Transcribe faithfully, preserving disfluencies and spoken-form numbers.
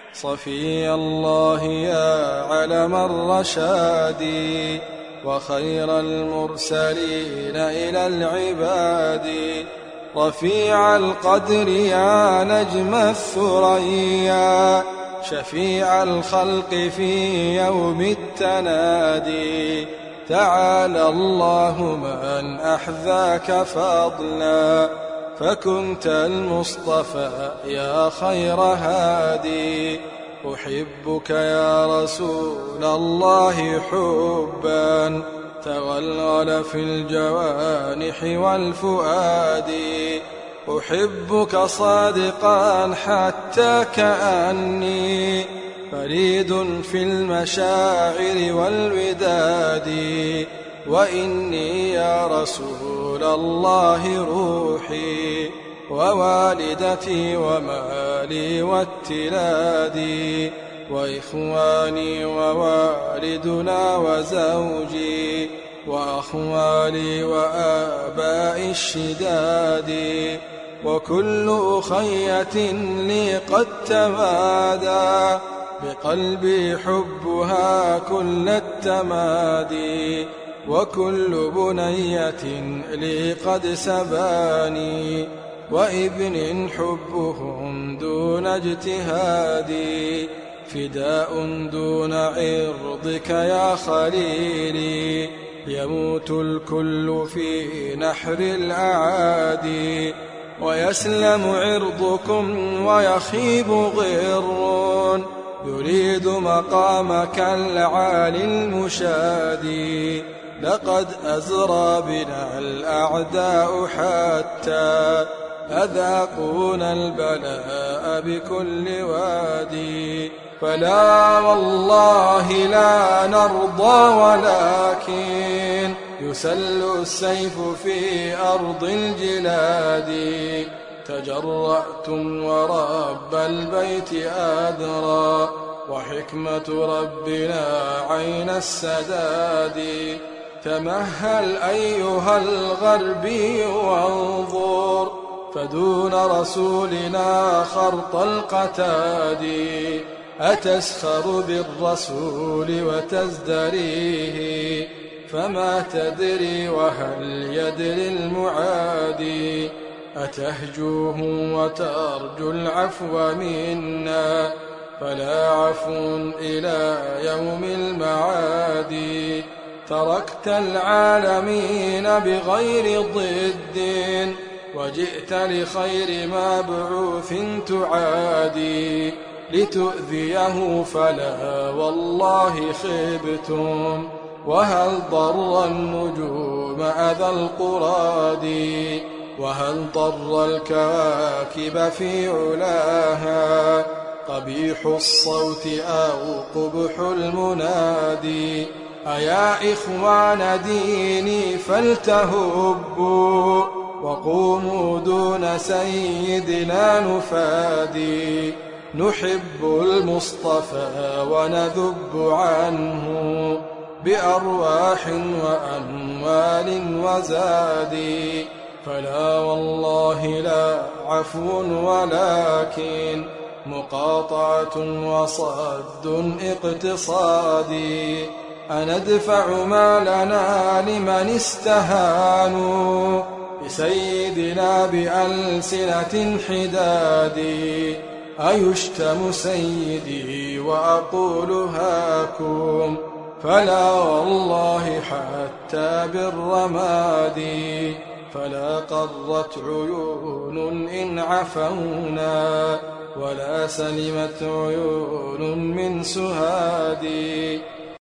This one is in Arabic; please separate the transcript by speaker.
Speaker 1: صفي الله يا علم الرشاد وخير المرسلين إلى العباد، رفيع القدر يا نجم الثريا، شفيع الخلق في يوم التنادي. تعالى الله من أحذاك فضلا، فكنت المصطفى يا خير هادي. أحبك يا رسول الله حبا تغلغل في الجوانح والفؤاد، أحبك صادقا حتى كأني فريد في المشاعر والوداد. وإني يا رسول الله روحي ووالدتي ومالي واتلادي، وإخواني ووالدنا وزوجي وأخوالي وآباء الشداد، وكل أخية لي قد تمادى بقلبي حبها كل التمادي، وكل بنية لي قد سباني وابن حبهم دون اجتهادي. فداء دون عرضك يا خليلي، يموت الكل في نحر الأعادي، ويسلم عرضكم ويخيب غر يريد مقامك العالي المشادي. لقد أزرى بنا الأعداء حتى أذاقونا البلاء بكل وادي، فلا والله لا نرضى ولكن يسل السيف في أرض الجلاد. تجرأتم ورب البيت أدرى، وحكمة ربنا عين السداد. تمهل أيها الغربي وانظر، فدون رسولنا خرط القتاد. أتسخر بالرسول وتزدريه، فما تدري وهل يدري المعادي. أتهجوه وترجو العفو منا، فلا عفو إلى يوم المعاد. تركت العالمين بغير ضد، وجئت لخير مبعوث تعادي. لتؤذيه فلا والله خبتم، وهل ضر النجوم أذى القراد، وهل ضر الكواكب في علاها قبيح الصوت أو قبح المنادي. أيا إخوان ديني فلتهبوا، وقوموا دون سيدنا نفادي. نحب المصطفى ونذب عنه بأرواح وأموال وزاد. فلا والله لا عفو ولكن مقاطعة وصد اقتصادي. أندفع مالنا لمن استهانوا بسيدنا بألسنة حداد. أيشتم سيدي وأقول هاكم، فلا والله حتى بالرماد. فلا قرت عيون إن عفونا، ولا سلمت عيون من سهاد.